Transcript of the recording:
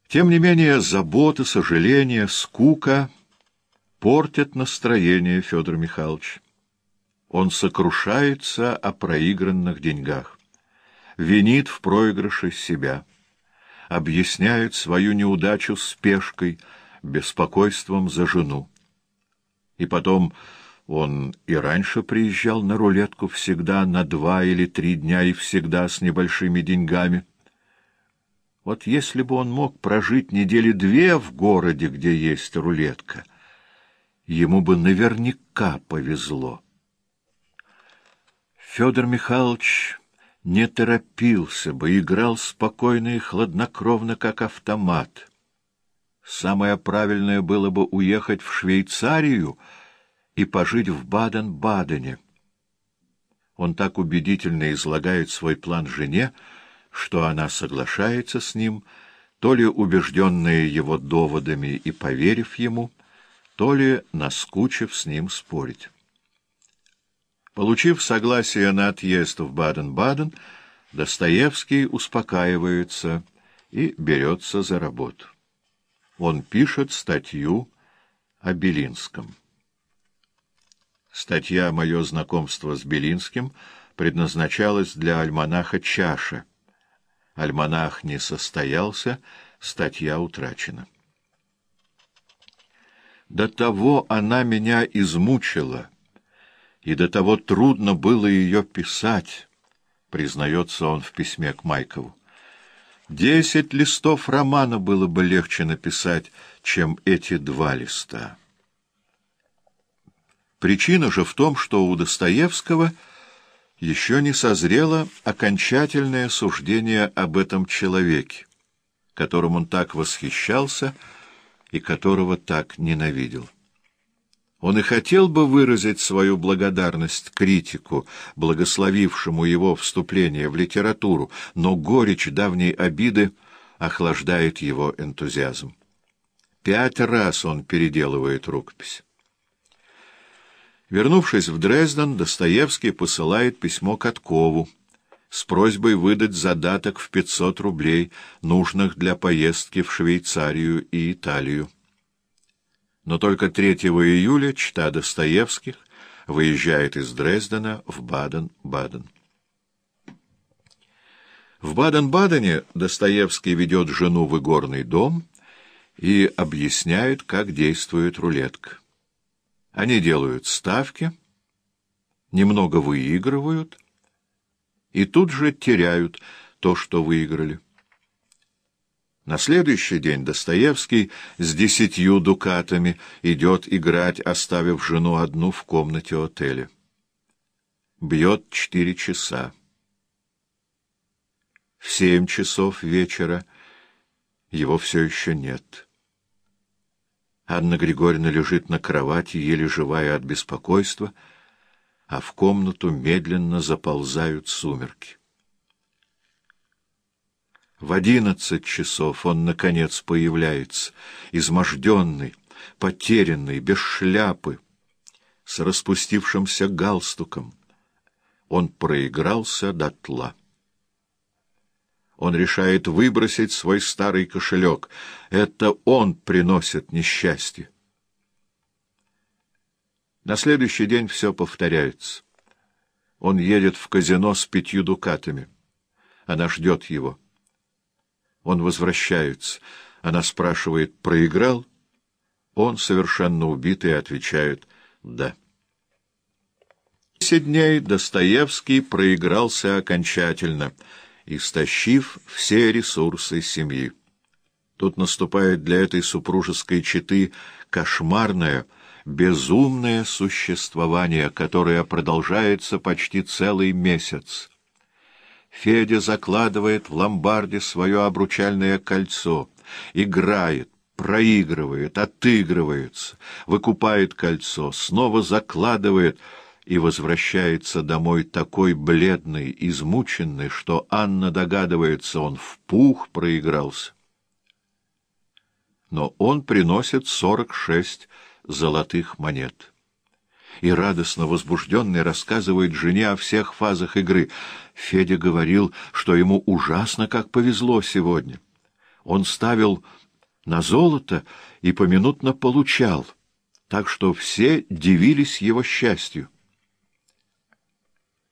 Тем не менее, забота, сожаление, скука портят настроение Федора Михайловича. Он сокрушается о проигранных деньгах, винит в проигрыше себя, объясняет свою неудачу спешкой, беспокойством за жену. И потом он и раньше приезжал на рулетку всегда на 2 или 3 дня и всегда с небольшими деньгами. Вот если бы он мог прожить 2 недели в городе, где есть рулетка, ему бы наверняка повезло. Федор Михайлович не торопился бы, играл спокойно и хладнокровно, как автомат. Самое правильное было бы уехать в Швейцарию и пожить в Баден-Бадене. Он так убедительно излагает свой план жене, что она соглашается с ним, то ли убежденная его доводами и поверив ему, то ли наскучив с ним спорить. Получив согласие на отъезд в Баден-Баден, Достоевский успокаивается и берется за работу. Он пишет статью о Белинском. Статья «Мое знакомство с Белинским» предназначалась для альманаха «Чаша». Альманах не состоялся, статья утрачена. До того она меня измучила, и до того трудно было ее писать, признается он в письме к Майкову. 10 листов романа было бы легче написать, чем эти 2 листа. Причина же в том, что у Достоевского еще не созрело окончательное суждение об этом человеке, которым он так восхищался и которого так ненавидел. Он и хотел бы выразить свою благодарность критику, благословившему его вступление в литературу, но горечь давней обиды охлаждает его энтузиазм. 5 раз он переделывает рукопись. Вернувшись в Дрезден, Достоевский посылает письмо Каткову с просьбой выдать задаток в 500 рублей, нужных для поездки в Швейцарию и Италию. Но только 3 июля чета Достоевских выезжает из Дрездена в Баден-Баден. В Баден-Бадене Достоевский ведет жену в игорный дом и объясняет, как действует рулетка. Они делают ставки, немного выигрывают и тут же теряют то, что выиграли. На следующий день Достоевский с 10 дукатами идет играть, оставив жену одну в комнате отеля. Бьет 4 часа. В 7 часов вечера его все еще нет. Анна Григорьевна лежит на кровати, еле живая от беспокойства, а в комнату медленно заползают сумерки. В 11 часов он, наконец, появляется, изможденный, потерянный, без шляпы, с распустившимся галстуком. Он проигрался дотла. Он решает выбросить свой старый кошелек. Это он приносит несчастье. На следующий день все повторяется. Он едет в казино с 5 дукатами. Она ждет его. Он возвращается. Она спрашивает, проиграл? Он, совершенно убитый, отвечает «да». 10 дней Достоевский проигрался окончательно, истощив все ресурсы семьи. Тут наступает для этой супружеской четы кошмарное, безумное существование, которое продолжается почти целый месяц. Федя закладывает в ломбарде свое обручальное кольцо, играет, проигрывает, отыгрывается, выкупает кольцо, снова закладывает и возвращается домой такой бледный, измученный, что Анна догадывается, он в пух проигрался. Но он приносит 46 золотых монет. И радостно возбужденный рассказывает жене о всех фазах игры. Федя говорил, что ему ужасно как повезло сегодня. Он ставил на золото и поминутно получал, так что все дивились его счастью.